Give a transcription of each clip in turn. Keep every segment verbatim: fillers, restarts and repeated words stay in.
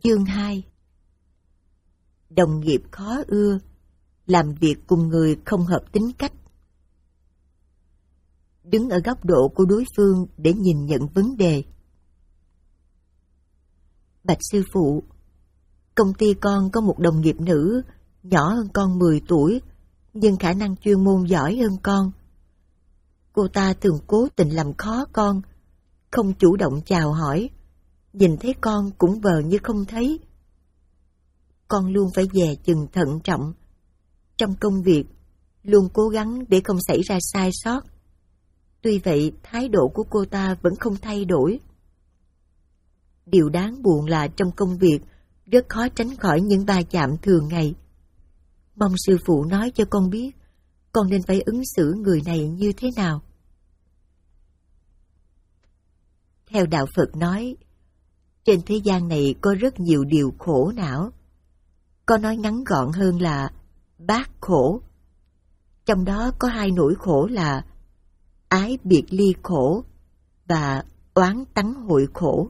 Chương hai. Đồng nghiệp khó ưa, làm việc cùng người không hợp tính cách. Đứng ở góc độ của đối phương để nhìn nhận vấn đề. Bạch sư phụ, công ty con có một đồng nghiệp nữ, nhỏ hơn con mười tuổi, nhưng khả năng chuyên môn giỏi hơn con. Cô ta thường cố tình làm khó con, không chủ động chào hỏi, nhìn thấy con cũng vờ như không thấy. Con luôn phải dè chừng thận trọng. Trong công việc, luôn cố gắng để không xảy ra sai sót. Tuy vậy, thái độ của cô ta vẫn không thay đổi. Điều đáng buồn là trong công việc, rất khó tránh khỏi những va chạm thường ngày. Mong sư phụ nói cho con biết, con nên phải ứng xử người này như thế nào. Theo Đạo Phật nói, trên thế gian này có rất nhiều điều khổ não. Có nói ngắn gọn hơn là bát khổ. Trong đó có hai nỗi khổ là ái biệt ly khổ và oán tắng hội khổ.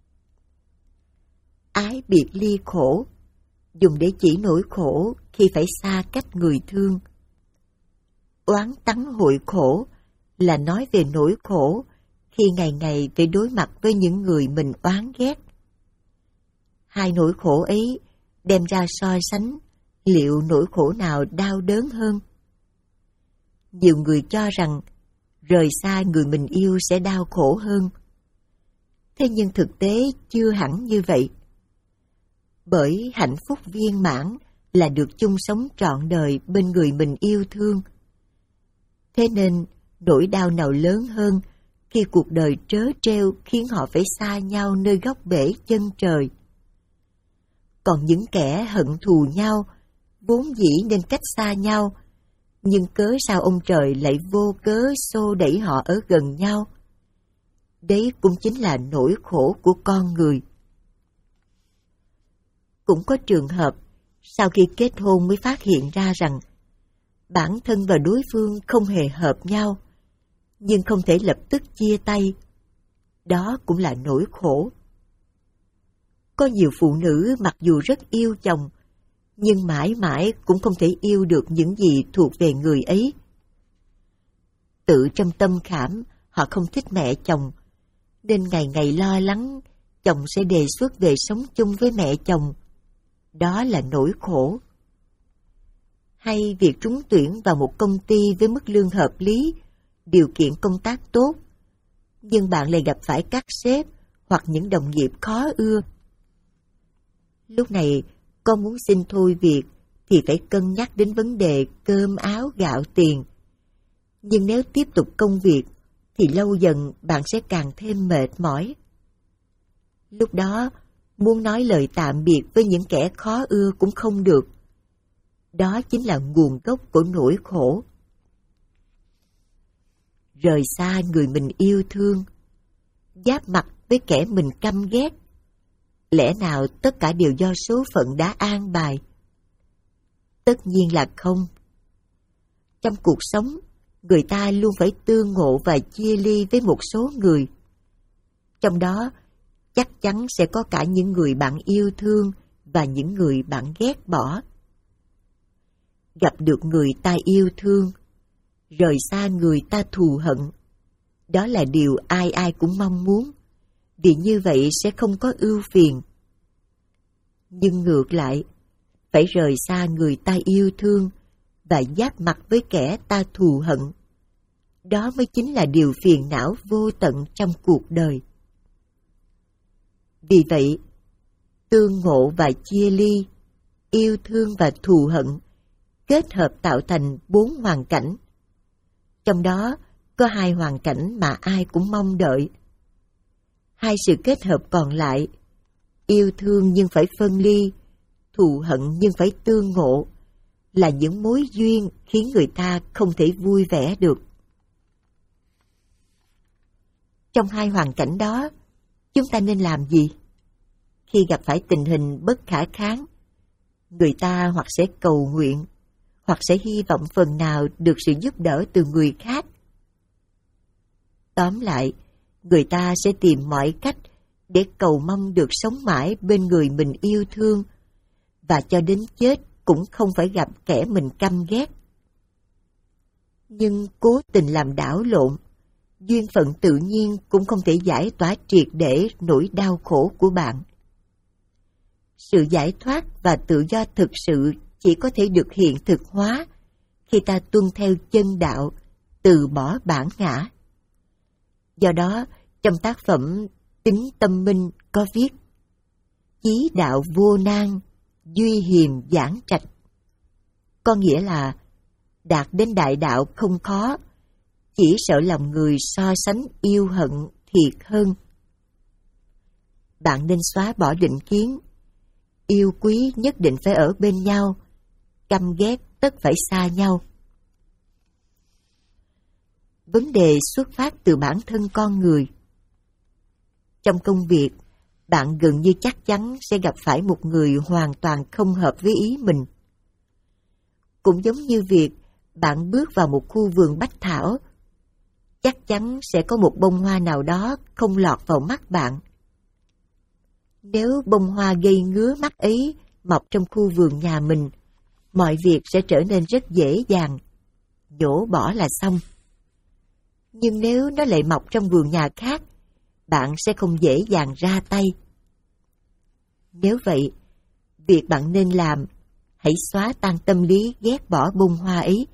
Ái biệt ly khổ dùng để chỉ nỗi khổ khi phải xa cách người thương. Oán tắng hội khổ là nói về nỗi khổ khi ngày ngày phải đối mặt với những người mình oán ghét. Hai nỗi khổ ấy đem ra so sánh, liệu nỗi khổ nào đau đớn hơn? Nhiều người cho rằng rời xa người mình yêu sẽ đau khổ hơn. Thế nhưng thực tế chưa hẳn như vậy. Bởi hạnh phúc viên mãn là được chung sống trọn đời bên người mình yêu thương. Thế nên nỗi đau nào lớn hơn khi cuộc đời trớ trêu khiến họ phải xa nhau nơi góc bể chân trời. Còn những kẻ hận thù nhau, vốn dĩ nên cách xa nhau, nhưng cớ sao ông trời lại vô cớ xô đẩy họ ở gần nhau? Đấy cũng chính là nỗi khổ của con người. Cũng có trường hợp, sau khi kết hôn mới phát hiện ra rằng bản thân và đối phương không hề hợp nhau, nhưng không thể lập tức chia tay. Đó cũng là nỗi khổ. Có nhiều phụ nữ mặc dù rất yêu chồng, nhưng mãi mãi cũng không thể yêu được những gì thuộc về người ấy. Tự trong tâm khảm, họ không thích mẹ chồng, nên ngày ngày lo lắng chồng sẽ đề xuất về sống chung với mẹ chồng. Đó là nỗi khổ. Hay việc trúng tuyển vào một công ty với mức lương hợp lý, điều kiện công tác tốt, nhưng bạn lại gặp phải các sếp hoặc những đồng nghiệp khó ưa. Lúc này, con muốn xin thôi việc thì phải cân nhắc đến vấn đề cơm áo gạo tiền. Nhưng nếu tiếp tục công việc thì lâu dần bạn sẽ càng thêm mệt mỏi. Lúc đó, muốn nói lời tạm biệt với những kẻ khó ưa cũng không được. Đó chính là nguồn gốc của nỗi khổ. Rời xa người mình yêu thương, giáp mặt với kẻ mình căm ghét. Lẽ nào tất cả đều do số phận đã an bài? Tất nhiên là không. Trong cuộc sống, người ta luôn phải tương ngộ và chia ly với một số người. Trong đó, chắc chắn sẽ có cả những người bạn yêu thương và những người bạn ghét bỏ. Gặp được người ta yêu thương, rời xa người ta thù hận, đó là điều ai ai cũng mong muốn, vì như vậy sẽ không có ưu phiền. Nhưng ngược lại, phải rời xa người ta yêu thương và giáp mặt với kẻ ta thù hận, đó mới chính là điều phiền não vô tận trong cuộc đời. Vì vậy, tương ngộ và chia ly, yêu thương và thù hận kết hợp tạo thành bốn hoàn cảnh. Trong đó có hai hoàn cảnh mà ai cũng mong đợi. Hai sự kết hợp còn lại, yêu thương nhưng phải phân ly, thù hận nhưng phải tương ngộ, là những mối duyên khiến người ta không thể vui vẻ được. Trong hai hoàn cảnh đó, chúng ta nên làm gì? Khi gặp phải tình hình bất khả kháng, người ta hoặc sẽ cầu nguyện, hoặc sẽ hy vọng phần nào được sự giúp đỡ từ người khác. Tóm lại, người ta sẽ tìm mọi cách để cầu mong được sống mãi bên người mình yêu thương, và cho đến chết cũng không phải gặp kẻ mình căm ghét. Nhưng cố tình làm đảo lộn, duyên phận tự nhiên cũng không thể giải tỏa triệt để nỗi đau khổ của bạn. Sự giải thoát và tự do thực sự chỉ có thể được hiện thực hóa khi ta tuân theo chân đạo, từ bỏ bản ngã. Do đó, trong tác phẩm Tính Tâm Minh có viết: chí đạo vô nan, duy hiềm giảng trạch. Có nghĩa là đạt đến đại đạo không khó, chỉ sợ lòng người so sánh yêu hận thiệt hơn. Bạn nên xóa bỏ định kiến, yêu quý nhất định phải ở bên nhau, căm ghét tất phải xa nhau. Vấn đề xuất phát từ bản thân con người. Trong công việc, bạn gần như chắc chắn sẽ gặp phải một người hoàn toàn không hợp với ý mình. Cũng giống như việc bạn bước vào một khu vườn bách thảo, chắc chắn sẽ có một bông hoa nào đó không lọt vào mắt bạn. Nếu bông hoa gây ngứa mắt ấy mọc trong khu vườn nhà mình, mọi việc sẽ trở nên rất dễ dàng, nhổ bỏ là xong. Nhưng nếu nó lại mọc trong vườn nhà khác, bạn sẽ không dễ dàng ra tay. Nếu vậy, việc bạn nên làm, hãy xóa tan tâm lý ghét bỏ bông hoa ấy.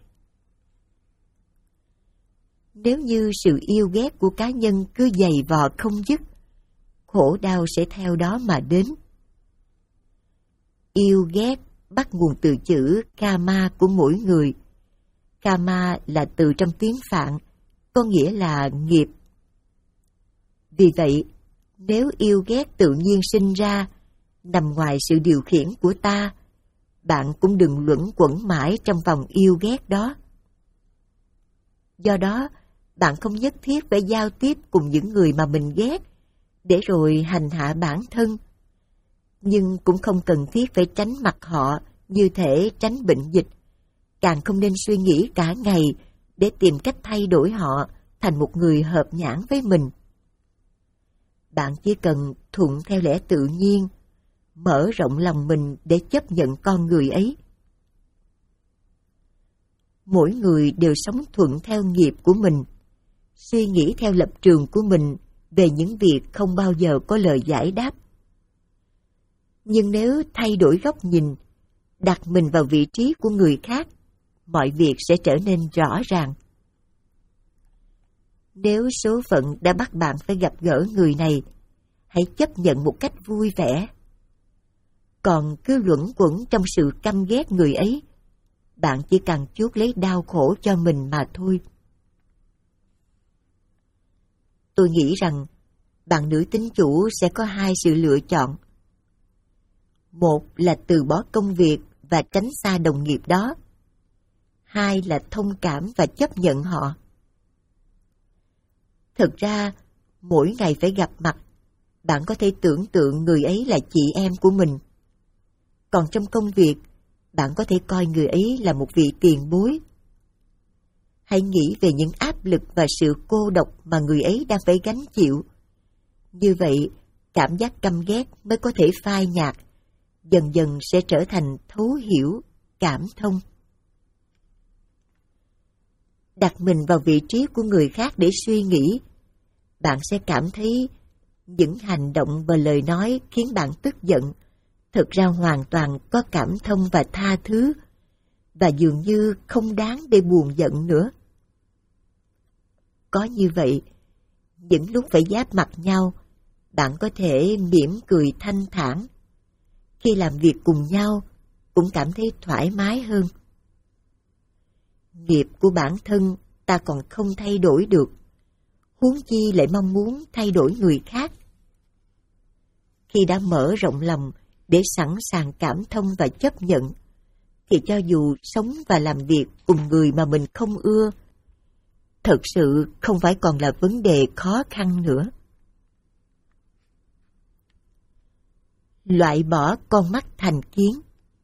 Nếu như sự yêu ghét của cá nhân cứ dày vò không dứt, khổ đau sẽ theo đó mà đến. Yêu ghét bắt nguồn từ chữ karma của mỗi người. Karma là từ trong tiếng Phạn, có nghĩa là nghiệp. Vì vậy, nếu yêu ghét tự nhiên sinh ra, nằm ngoài sự điều khiển của ta, bạn cũng đừng luẩn quẩn mãi trong vòng yêu ghét đó. Do đó, bạn không nhất thiết phải giao tiếp cùng những người mà mình ghét, để rồi hành hạ bản thân. Nhưng cũng không cần thiết phải tránh mặt họ như thể tránh bệnh dịch. Càng không nên suy nghĩ cả ngày để tìm cách thay đổi họ thành một người hợp nhãn với mình. Bạn chỉ cần thuận theo lẽ tự nhiên, mở rộng lòng mình để chấp nhận con người ấy. Mỗi người đều sống thuận theo nghiệp của mình, suy nghĩ theo lập trường của mình về những việc không bao giờ có lời giải đáp. Nhưng nếu thay đổi góc nhìn, đặt mình vào vị trí của người khác, mọi việc sẽ trở nên rõ ràng. Nếu số phận đã bắt bạn phải gặp gỡ người này, hãy chấp nhận một cách vui vẻ. Còn cứ luẩn quẩn trong sự căm ghét người ấy, bạn chỉ càng chuốc lấy đau khổ cho mình mà thôi. Tôi nghĩ rằng bạn nữ tín chủ sẽ có hai sự lựa chọn. Một là từ bỏ công việc và tránh xa đồng nghiệp đó. Hai là thông cảm và chấp nhận họ. Thực ra, mỗi ngày phải gặp mặt, bạn có thể tưởng tượng người ấy là chị em của mình. Còn trong công việc, bạn có thể coi người ấy là một vị tiền bối. Hãy nghĩ về những áp lực và sự cô độc mà người ấy đang phải gánh chịu. Như vậy, cảm giác căm ghét mới có thể phai nhạt, dần dần sẽ trở thành thấu hiểu, cảm thông. Đặt mình vào vị trí của người khác để suy nghĩ, bạn sẽ cảm thấy những hành động và lời nói khiến bạn tức giận thực ra hoàn toàn có cảm thông và tha thứ, và dường như không đáng để buồn giận nữa. Có như vậy, những lúc phải giáp mặt nhau, bạn có thể mỉm cười thanh thản. Khi làm việc cùng nhau, cũng cảm thấy thoải mái hơn. Nghiệp của bản thân ta còn không thay đổi được, huống chi lại mong muốn thay đổi người khác. Khi đã mở rộng lòng để sẵn sàng cảm thông và chấp nhận, thì cho dù sống và làm việc cùng người mà mình không ưa, thật sự không phải còn là vấn đề khó khăn nữa. Loại bỏ con mắt thành kiến.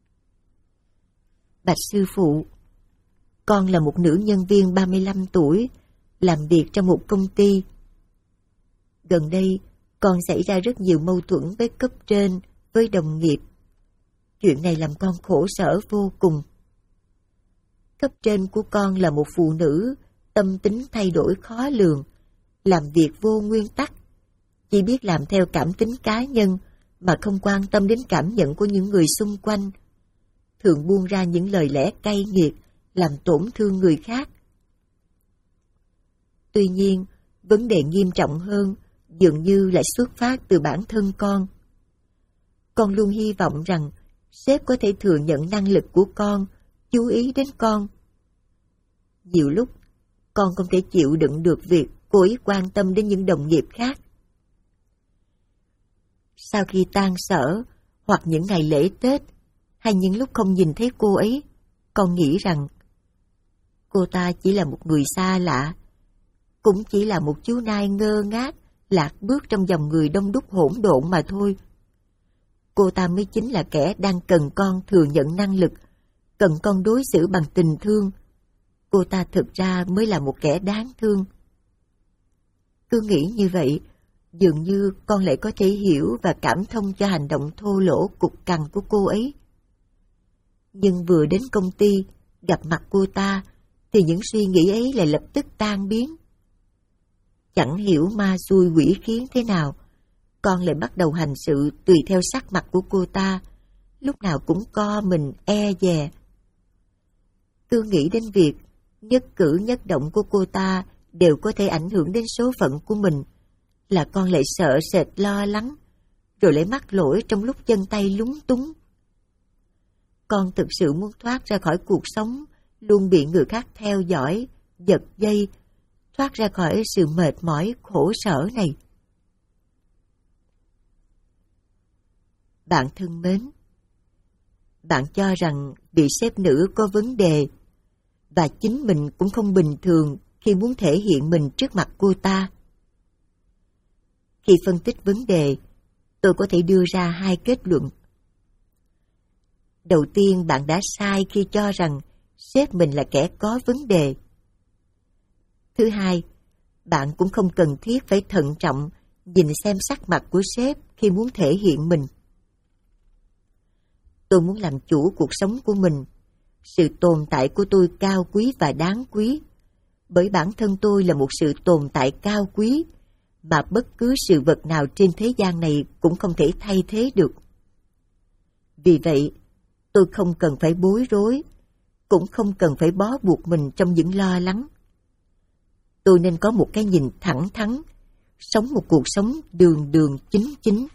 Bạch sư phụ, con là một nữ nhân viên ba mươi lăm tuổi, làm việc trong một công ty. Gần đây, Con xảy ra rất nhiều mâu thuẫn với cấp trên, với đồng nghiệp. Chuyện này làm con khổ sở vô cùng. Cấp trên của con là một phụ nữ, tâm tính thay đổi khó lường, làm việc vô nguyên tắc, chỉ biết làm theo cảm tính cá nhân mà không quan tâm đến cảm nhận của những người xung quanh, thường buông ra những lời lẽ cay nghiệt, làm tổn thương người khác. Tuy nhiên, vấn đề nghiêm trọng hơn dường như lại xuất phát từ bản thân con. Con luôn hy vọng rằng sếp có thể thừa nhận năng lực của con, chú ý đến con. Nhiều lúc, con không thể chịu đựng được việc cô ấy quan tâm đến những đồng nghiệp khác. Sau khi tan sở, hoặc những ngày lễ Tết, hay những lúc không nhìn thấy cô ấy, con nghĩ rằng cô ta chỉ là một người xa lạ, cũng chỉ là một chú nai ngơ ngác, lạc bước trong dòng người đông đúc hỗn độn mà thôi. Cô ta mới chính là kẻ đang cần con thừa nhận năng lực, cần con đối xử bằng tình thương. Cô ta thực ra mới là một kẻ đáng thương. Cứ nghĩ như vậy, dường như con lại có thể hiểu và cảm thông cho hành động thô lỗ cục cằn của cô ấy. Nhưng vừa đến công ty, gặp mặt cô ta, thì những suy nghĩ ấy lại lập tức tan biến. Chẳng hiểu ma xui quỷ khiến thế nào, con lại bắt đầu hành sự tùy theo sắc mặt của cô ta, lúc nào cũng co mình e dè. Cứ nghĩ đến việc nhất cử nhất động của cô ta đều có thể ảnh hưởng đến số phận của mình, là con lại sợ sệt lo lắng, rồi lại mắc lỗi trong lúc chân tay lúng túng. Con thực sự muốn thoát ra khỏi cuộc sống luôn bị người khác theo dõi, giật dây, thoát ra khỏi sự mệt mỏi khổ sở này. Bạn thân mến, bạn cho rằng vị sếp nữ có vấn đề, và chính mình cũng không bình thường khi muốn thể hiện mình trước mặt cô ta. Khi phân tích vấn đề, tôi có thể đưa ra hai kết luận. Đầu tiên, bạn đã sai khi cho rằng sếp mình là kẻ có vấn đề. Thứ hai, bạn cũng không cần thiết phải thận trọng nhìn xem sắc mặt của sếp khi muốn thể hiện mình. Tôi muốn làm chủ cuộc sống của mình. Sự tồn tại của tôi cao quý và đáng quý, bởi bản thân tôi là một sự tồn tại cao quý mà bất cứ sự vật nào trên thế gian này cũng không thể thay thế được. Vì vậy, tôi không cần phải bối rối, cũng không cần phải bó buộc mình trong những lo lắng. Tôi nên có một cái nhìn thẳng thắn, sống một cuộc sống đường đường chính chính.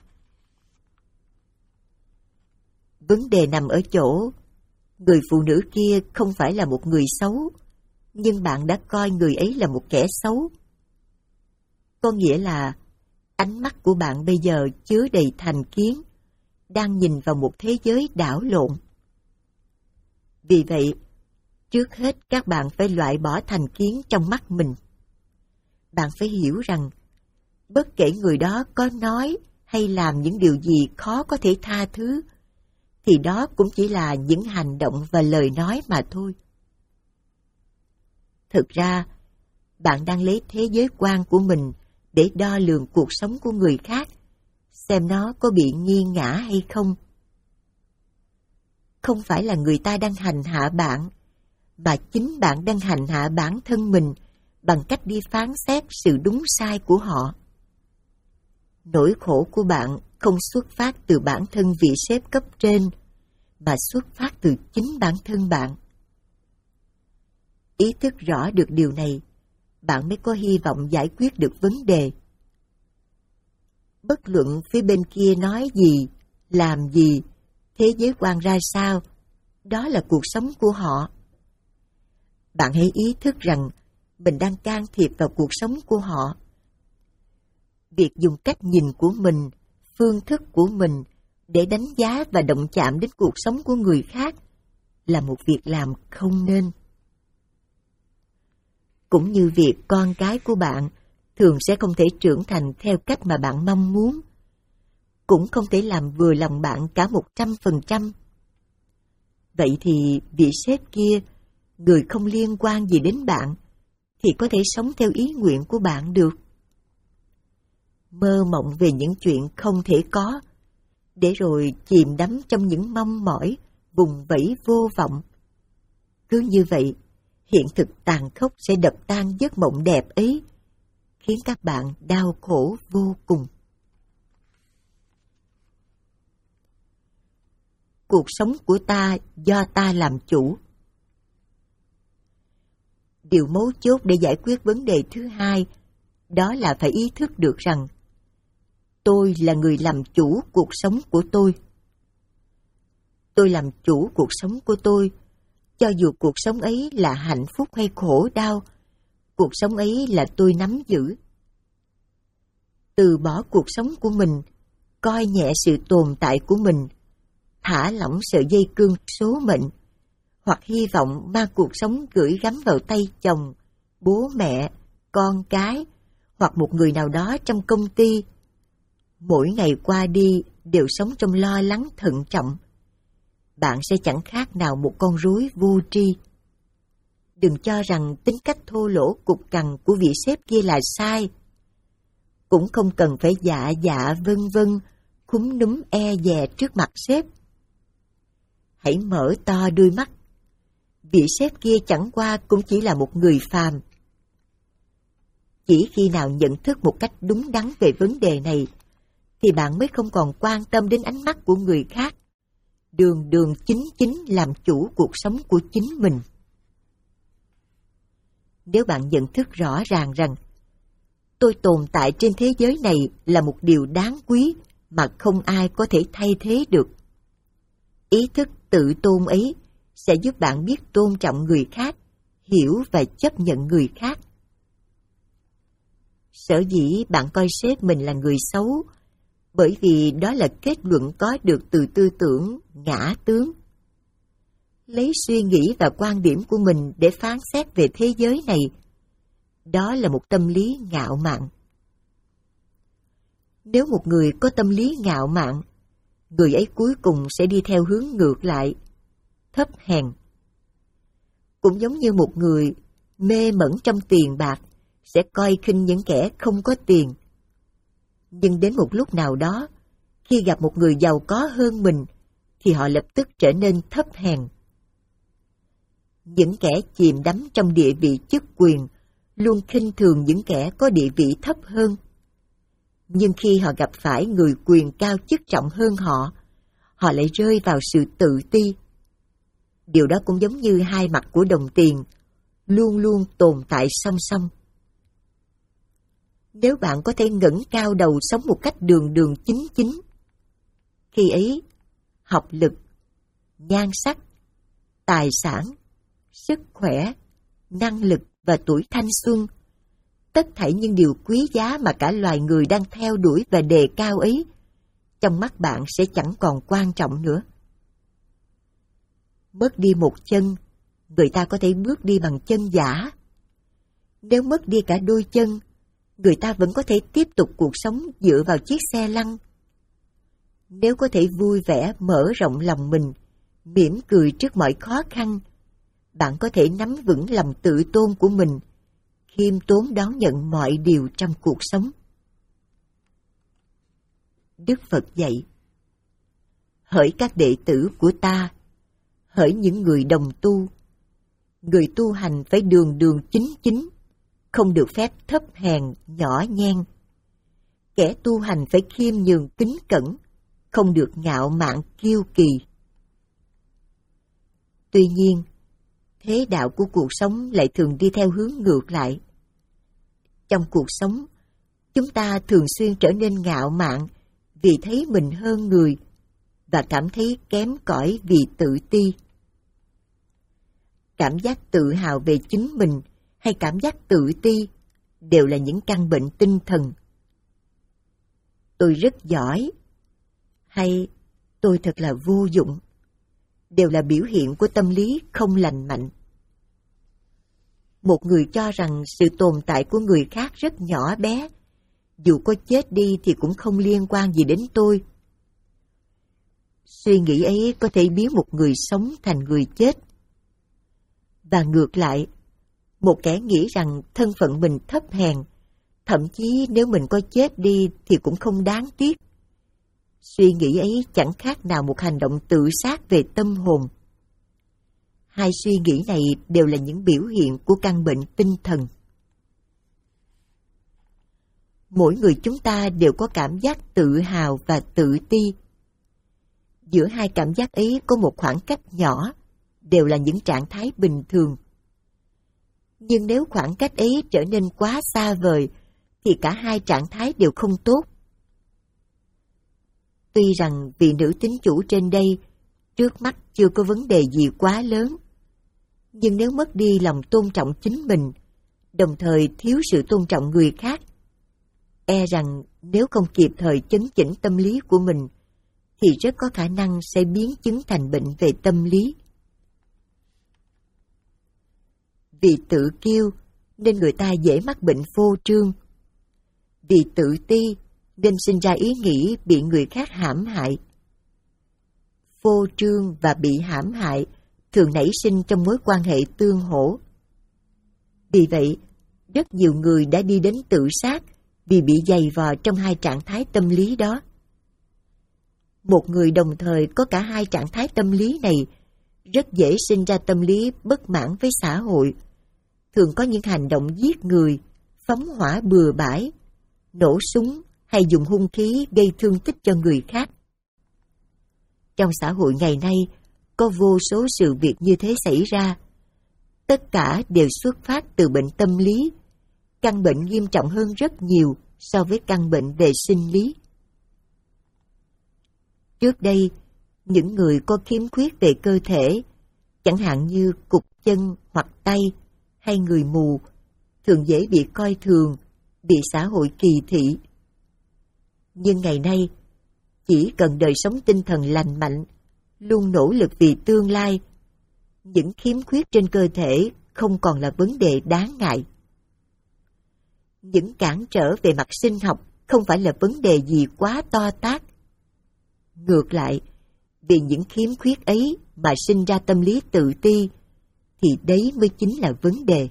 Vấn đề nằm ở chỗ, người phụ nữ kia không phải là một người xấu, nhưng bạn đã coi người ấy là một kẻ xấu. Có nghĩa là ánh mắt của bạn bây giờ chứa đầy thành kiến, đang nhìn vào một thế giới đảo lộn. Vì vậy, trước hết các bạn phải loại bỏ thành kiến trong mắt mình. Bạn phải hiểu rằng, bất kể người đó có nói hay làm những điều gì khó có thể tha thứ, thì đó cũng chỉ là những hành động và lời nói mà thôi. Thực ra, bạn đang lấy thế giới quan của mình để đo lường cuộc sống của người khác, xem nó có bị nghiêng ngã hay không. Không phải là người ta đang hành hạ bạn, mà chính bạn đang hành hạ bản thân mình bằng cách đi phán xét sự đúng sai của họ. Nỗi khổ của bạn không xuất phát từ bản thân vị sếp cấp trên, mà xuất phát từ chính bản thân bạn. Ý thức rõ được điều này, bạn mới có hy vọng giải quyết được vấn đề. Bất luận phía bên kia nói gì, làm gì, thế giới quan ra sao, đó là cuộc sống của họ. Bạn hãy ý thức rằng mình đang can thiệp vào cuộc sống của họ. Việc dùng cách nhìn của mình, phương thức của mình để đánh giá và động chạm đến cuộc sống của người khác là một việc làm không nên. Cũng như việc con cái của bạn thường sẽ không thể trưởng thành theo cách mà bạn mong muốn, cũng không thể làm vừa lòng bạn cả một trăm phần trăm. Vậy thì vị sếp kia, người không liên quan gì đến bạn, thì có thể sống theo ý nguyện của bạn được. mơ mộng về những chuyện không thể có, để rồi chìm đắm trong những mong mỏi, vùng vẫy vô vọng. Cứ như vậy, hiện thực tàn khốc sẽ đập tan giấc mộng đẹp ấy, khiến các bạn đau khổ vô cùng. Cuộc sống của ta do ta làm chủ. Điều mấu chốt để giải quyết vấn đề thứ hai, đó là phải ý thức được rằng tôi là người làm chủ cuộc sống của tôi. Tôi làm chủ cuộc sống của tôi, cho dù cuộc sống ấy là hạnh phúc hay khổ đau, cuộc sống ấy là tôi nắm giữ. Từ bỏ cuộc sống của mình, coi nhẹ sự tồn tại của mình, thả lỏng sợi dây cương số mệnh, hoặc hy vọng mang cuộc sống gửi gắm vào tay chồng, bố mẹ, con cái, hoặc một người nào đó trong công ty. Mỗi ngày qua đi đều sống trong lo lắng thận trọng. Bạn sẽ chẳng khác nào một con rối vô tri. Đừng cho rằng tính cách thô lỗ cục cằn của vị sếp kia là sai. Cũng không cần phải dạ dạ vân vân, khúm núm e dè trước mặt sếp. Hãy mở to đôi mắt. Vị sếp kia chẳng qua cũng chỉ là một người phàm. Chỉ khi nào nhận thức một cách đúng đắn về vấn đề này, thì bạn mới không còn quan tâm đến ánh mắt của người khác, đường đường chính chính làm chủ cuộc sống của chính mình. Nếu bạn nhận thức rõ ràng rằng tôi tồn tại trên thế giới này là một điều đáng quý mà không ai có thể thay thế được, ý thức tự tôn ấy sẽ giúp bạn biết tôn trọng người khác, hiểu và chấp nhận người khác. Sở dĩ bạn coi sếp mình là người xấu, bởi vì đó là kết luận có được từ tư tưởng ngã tướng. Lấy suy nghĩ và quan điểm của mình để phán xét về thế giới này, đó là một tâm lý ngạo mạn. Nếu một người có tâm lý ngạo mạn, người ấy cuối cùng sẽ đi theo hướng ngược lại, thấp hèn. Cũng giống như một người mê mẩn trong tiền bạc sẽ coi khinh những kẻ không có tiền. Nhưng đến một lúc nào đó, khi gặp một người giàu có hơn mình, thì họ lập tức trở nên thấp hèn. Những kẻ chìm đắm trong địa vị chức quyền luôn khinh thường những kẻ có địa vị thấp hơn. Nhưng khi họ gặp phải người quyền cao chức trọng hơn họ, họ lại rơi vào sự tự ti. Điều đó cũng giống như hai mặt của đồng tiền, luôn luôn tồn tại song song. Nếu bạn có thể ngẩng cao đầu sống một cách đường đường chính chính, khi ấy, học lực, nhan sắc, tài sản, sức khỏe, năng lực và tuổi thanh xuân, tất thảy những điều quý giá mà cả loài người đang theo đuổi và đề cao ấy, trong mắt bạn sẽ chẳng còn quan trọng nữa. Mất đi một chân, người ta có thể bước đi bằng chân giả. Nếu mất đi cả đôi chân, người ta vẫn có thể tiếp tục cuộc sống dựa vào chiếc xe lăn. Nếu có thể vui vẻ mở rộng lòng mình, mỉm cười trước mọi khó khăn, bạn có thể nắm vững lòng tự tôn của mình, khiêm tốn đón nhận mọi điều trong cuộc sống. Đức Phật dạy: hỡi các đệ tử của ta, hỡi những người đồng tu, người tu hành phải đường đường chính chính, không được phép thấp hèn, nhỏ nhen. Kẻ tu hành phải khiêm nhường kính cẩn, không được ngạo mạn kiêu kỳ. Tuy nhiên, thế đạo của cuộc sống lại thường đi theo hướng ngược lại. Trong cuộc sống, chúng ta thường xuyên trở nên ngạo mạn vì thấy mình hơn người và cảm thấy kém cỏi vì tự ti. Cảm giác tự hào về chính mình hay cảm giác tự ti đều là những căn bệnh tinh thần. Tôi rất giỏi hay tôi thật là vô dụng đều là biểu hiện của tâm lý không lành mạnh. Một người cho rằng sự tồn tại của người khác rất nhỏ bé, dù có chết đi thì cũng không liên quan gì đến tôi. Suy nghĩ ấy có thể biến một người sống thành người chết. Và ngược lại, một kẻ nghĩ rằng thân phận mình thấp hèn, Thậm chí nếu mình có chết đi thì cũng không đáng tiếc. Suy nghĩ ấy chẳng khác nào một hành động tự sát về tâm hồn. Hai suy nghĩ này đều là những biểu hiện của căn bệnh tinh thần. Mỗi người chúng ta đều có cảm giác tự hào và tự ti. Giữa hai cảm giác ấy có một khoảng cách nhỏ, đều là những trạng thái bình thường. Nhưng nếu khoảng cách ấy trở nên quá xa vời, thì cả hai trạng thái đều không tốt. Tuy rằng vị nữ tín chủ trên đây trước mắt chưa có vấn đề gì quá lớn, nhưng nếu mất đi lòng tôn trọng chính mình, đồng thời thiếu sự tôn trọng người khác, e rằng nếu không kịp thời chấn chỉnh tâm lý của mình, thì rất có khả năng sẽ biến chứng thành bệnh về tâm lý. Vì tự kiêu nên người ta dễ mắc bệnh phô trương. Vì tự ti nên sinh ra ý nghĩ bị người khác hãm hại. Phô trương và bị hãm hại thường nảy sinh trong mối quan hệ tương hỗ. Vì vậy, rất nhiều người đã đi đến tự sát vì bị dày vò trong hai trạng thái tâm lý đó. Một người đồng thời có cả hai trạng thái tâm lý này rất dễ sinh ra tâm lý bất mãn với xã hội, thường có những hành động giết người, phóng hỏa bừa bãi, nổ súng hay dùng hung khí gây thương tích cho người khác. Trong xã hội ngày nay, có vô số sự việc như thế xảy ra. Tất cả đều xuất phát từ bệnh tâm lý, căn bệnh nghiêm trọng hơn rất nhiều so với căn bệnh về sinh lý. Trước đây, những người có khiếm khuyết về cơ thể, chẳng hạn như cụt chân hoặc tay hay người mù, thường dễ bị coi thường, bị xã hội kỳ thị. Nhưng ngày nay, chỉ cần đời sống tinh thần lành mạnh, luôn nỗ lực vì tương lai, những khiếm khuyết trên cơ thể không còn là vấn đề đáng ngại. Những cản trở về mặt sinh học không phải là vấn đề gì quá to tát. Ngược lại, vì những khiếm khuyết ấy mà sinh ra tâm lý tự ti, thì đấy mới chính là vấn đề.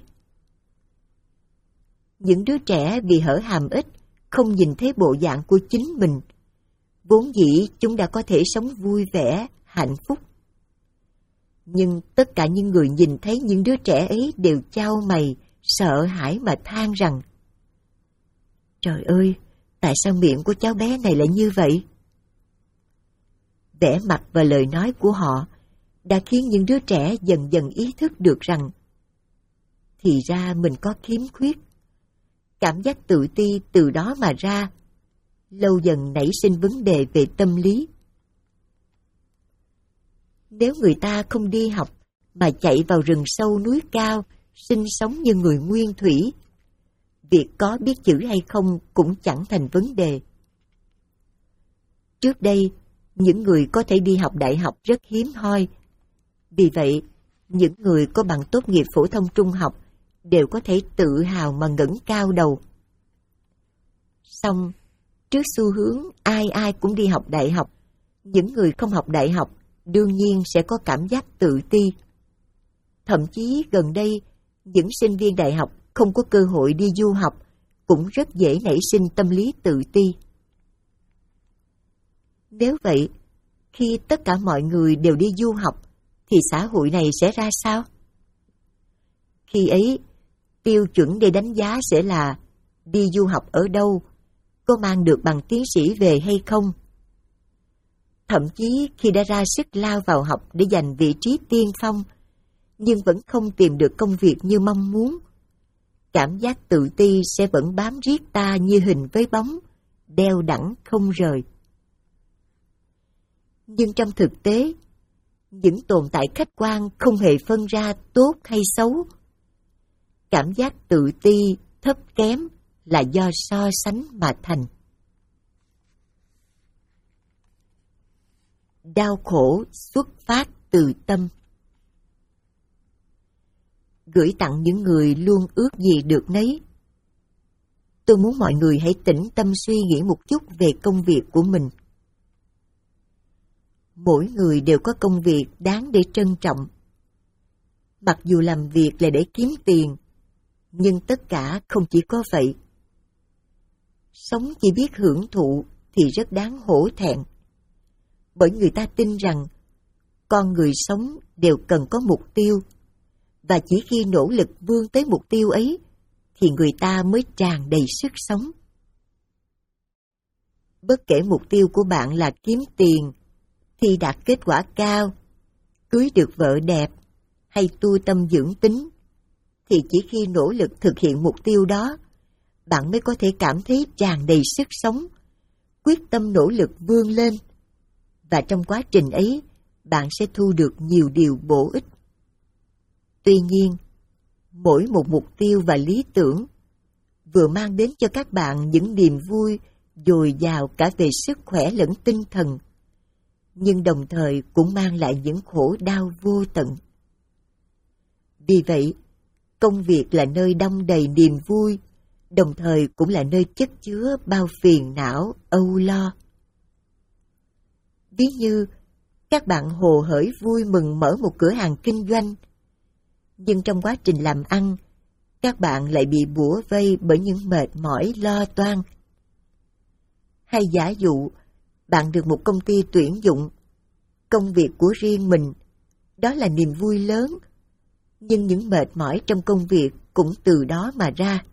Những đứa trẻ bị hở hàm ếch, không nhìn thấy bộ dạng của chính mình, vốn dĩ chúng đã có thể sống vui vẻ, hạnh phúc. Nhưng tất cả những người nhìn thấy những đứa trẻ ấy đều chau mày, sợ hãi mà than rằng: trời ơi, tại sao miệng của cháu bé này lại như vậy? Vẻ mặt và lời nói của họ đã khiến những đứa trẻ dần dần ý thức được rằng thì ra mình có khiếm khuyết. Cảm giác tự ti từ đó mà ra, lâu dần nảy sinh vấn đề về tâm lý. Nếu người ta không đi học mà chạy vào rừng sâu núi cao, sinh sống như người nguyên thủy, việc có biết chữ hay không cũng chẳng thành vấn đề. Trước đây, những người có thể đi học đại học rất hiếm hoi. Vì vậy, những người có bằng tốt nghiệp phổ thông trung học đều có thể tự hào mà ngẩng cao đầu. Song, trước xu hướng ai ai cũng đi học đại học, những người không học đại học đương nhiên sẽ có cảm giác tự ti. Thậm chí gần đây, những sinh viên đại học không có cơ hội đi du học cũng rất dễ nảy sinh tâm lý tự ti. Nếu vậy, khi tất cả mọi người đều đi du học, thì xã hội này sẽ ra sao? Khi ấy, tiêu chuẩn để đánh giá sẽ là đi du học ở đâu, có mang được bằng tiến sĩ về hay không. Thậm chí khi đã ra sức lao vào học để giành vị trí tiên phong, nhưng vẫn không tìm được công việc như mong muốn, cảm giác tự ti sẽ vẫn bám riết ta như hình với bóng, đeo đẳng không rời. Nhưng trong thực tế, những tồn tại khách quan không hề phân ra tốt hay xấu. Cảm giác tự ti, thấp kém là do so sánh mà thành. Đau khổ xuất phát từ tâm. Gửi tặng những người luôn ước gì được nấy. Tôi muốn mọi người hãy tĩnh tâm suy nghĩ một chút về công việc của mình. Mỗi người đều có công việc đáng để trân trọng. Mặc dù làm việc là để kiếm tiền, nhưng tất cả không chỉ có vậy. sống chỉ biết hưởng thụ thì rất đáng hổ thẹn. Bởi người ta tin rằng con người sống đều cần có mục tiêu, và chỉ khi nỗ lực vươn tới mục tiêu ấy thì người ta mới tràn đầy sức sống. Bất kể mục tiêu của bạn là kiếm tiền, thi đạt kết quả cao, cưới được vợ đẹp hay tu tâm dưỡng tính, thì chỉ khi nỗ lực thực hiện mục tiêu đó, bạn mới có thể cảm thấy tràn đầy sức sống, quyết tâm nỗ lực vươn lên, và trong quá trình ấy, bạn sẽ thu được nhiều điều bổ ích. Tuy nhiên, mỗi một mục tiêu và lý tưởng vừa mang đến cho các bạn những niềm vui dồi dào cả về sức khỏe lẫn tinh thần, nhưng đồng thời cũng mang lại những khổ đau vô tận. Vì vậy, công việc là nơi đong đầy niềm vui, đồng thời cũng là nơi chất chứa bao phiền não, âu lo. Ví như, các bạn hồ hởi vui mừng mở một cửa hàng kinh doanh, nhưng trong quá trình làm ăn, các bạn lại bị bủa vây bởi những mệt mỏi lo toan. Hay giả dụ, bạn được một công ty tuyển dụng, công việc của riêng mình, đó là niềm vui lớn, nhưng những mệt mỏi trong công việc cũng từ đó mà ra.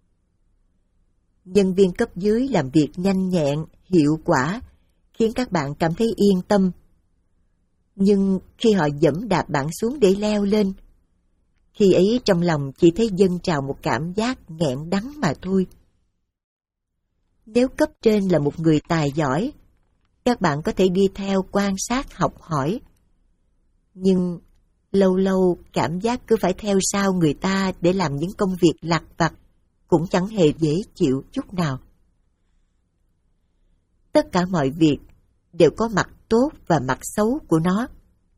Nhân viên cấp dưới làm việc nhanh nhẹn, hiệu quả, khiến các bạn cảm thấy yên tâm. Nhưng khi họ giẫm đạp bạn xuống để leo lên, khi ấy trong lòng chỉ thấy dâng trào một cảm giác nghẹn đắng mà thôi. Nếu cấp trên là một người tài giỏi, các bạn có thể đi theo quan sát học hỏi. Nhưng lâu lâu cảm giác cứ phải theo sau người ta để làm những công việc lặt vặt cũng chẳng hề dễ chịu chút nào. Tất cả mọi việc đều có mặt tốt và mặt xấu của nó.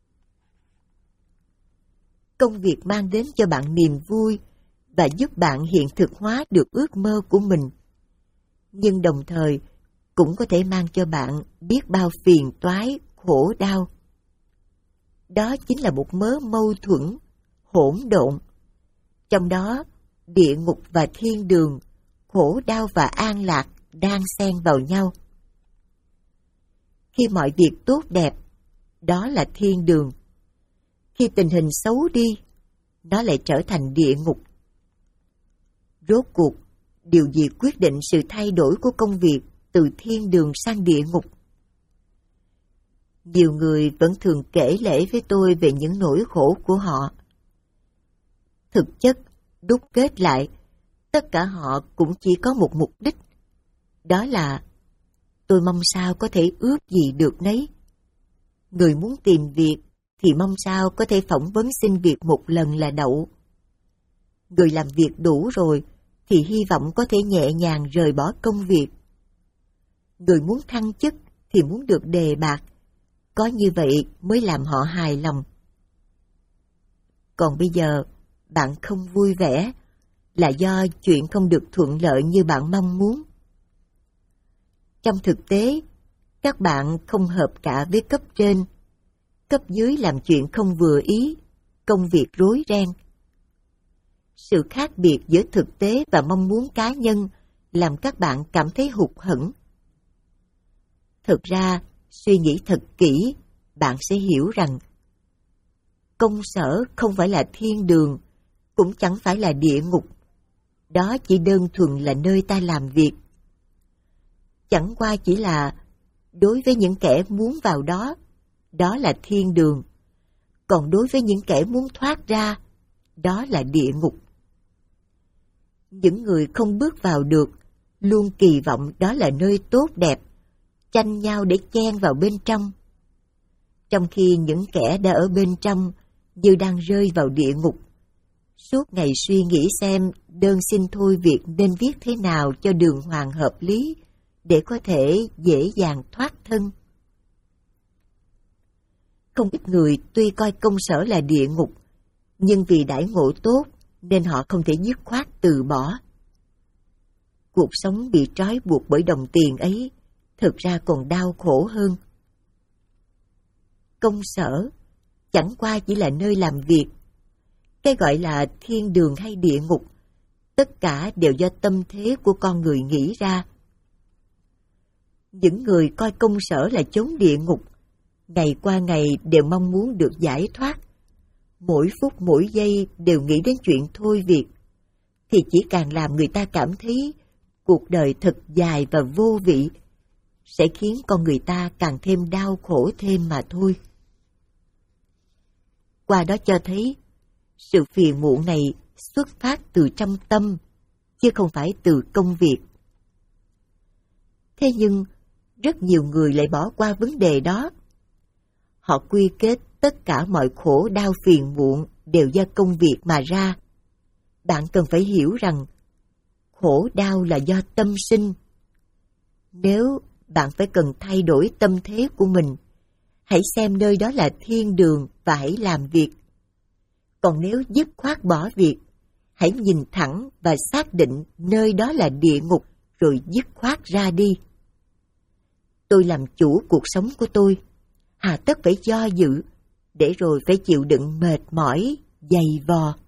Công việc mang đến cho bạn niềm vui và giúp bạn hiện thực hóa được ước mơ của mình, nhưng đồng thời cũng có thể mang cho bạn biết bao phiền toái, khổ đau. Đó chính là một mớ mâu thuẫn, hỗn độn. Trong đó, địa ngục và thiên đường, khổ đau và an lạc đang xen vào nhau. Khi mọi việc tốt đẹp, đó là thiên đường. Khi tình hình xấu đi, nó lại trở thành địa ngục. Rốt cuộc, điều gì quyết định sự thay đổi của công việc từ thiên đường sang địa ngục? Nhiều người vẫn thường kể lể với tôi về những nỗi khổ của họ. Thực chất, đúc kết lại, tất cả họ cũng chỉ có một mục đích. Đó là, tôi mong sao có thể ước gì được nấy. Người muốn tìm việc thì mong sao có thể phỏng vấn xin việc một lần là đậu. Người làm việc đủ rồi thì hy vọng có thể nhẹ nhàng rời bỏ công việc. Người muốn thăng chức thì muốn được đề bạt, có như vậy mới làm họ hài lòng. Còn bây giờ, bạn không vui vẻ là do chuyện không được thuận lợi như bạn mong muốn. Trong thực tế, các bạn không hợp cả với cấp trên, cấp dưới làm chuyện không vừa ý, công việc rối ren. Sự khác biệt giữa thực tế và mong muốn cá nhân làm các bạn cảm thấy hụt hẫng. Thực ra, suy nghĩ thật kỹ, bạn sẽ hiểu rằng công sở không phải là thiên đường, cũng chẳng phải là địa ngục. Đó chỉ đơn thuần là nơi ta làm việc. Chẳng qua chỉ là, đối với những kẻ muốn vào đó, đó là thiên đường. Còn đối với những kẻ muốn thoát ra, đó là địa ngục. Những người không bước vào được, luôn kỳ vọng đó là nơi tốt đẹp, tranh nhau để chen vào bên trong. Trong khi những kẻ đã ở bên trong như đang rơi vào địa ngục, suốt ngày suy nghĩ xem đơn xin thôi việc nên viết thế nào cho đường hoàng hợp lý để có thể dễ dàng thoát thân. Không ít người tuy coi công sở là địa ngục, nhưng vì đãi ngộ tốt nên họ không thể dứt khoát từ bỏ. Cuộc sống bị trói buộc bởi đồng tiền ấy thực ra còn đau khổ hơn. Công sở chẳng qua chỉ là nơi làm việc. Cái gọi là thiên đường hay địa ngục, tất cả đều do tâm thế của con người nghĩ ra. Những người coi công sở là chốn địa ngục, ngày qua ngày đều mong muốn được giải thoát, mỗi phút mỗi giây đều nghĩ đến chuyện thôi việc, thì chỉ càng làm người ta cảm thấy cuộc đời thật dài và vô vị, sẽ khiến con người ta càng thêm đau khổ thêm mà thôi. Qua đó cho thấy, sự phiền muộn này xuất phát từ trong tâm, chứ không phải từ công việc. Thế nhưng, rất nhiều người lại bỏ qua vấn đề đó. Họ quy kết tất cả mọi khổ đau phiền muộn đều do công việc mà ra. Bạn cần phải hiểu rằng, khổ đau là do tâm sinh. Nếu bạn phải cần thay đổi tâm thế của mình, hãy xem nơi đó là thiên đường và hãy làm việc. Còn nếu dứt khoát bỏ việc, hãy nhìn thẳng và xác định nơi đó là địa ngục rồi dứt khoát ra đi. Tôi làm chủ cuộc sống của tôi, hà tất phải do dự, để rồi phải chịu đựng mệt mỏi, dày vò.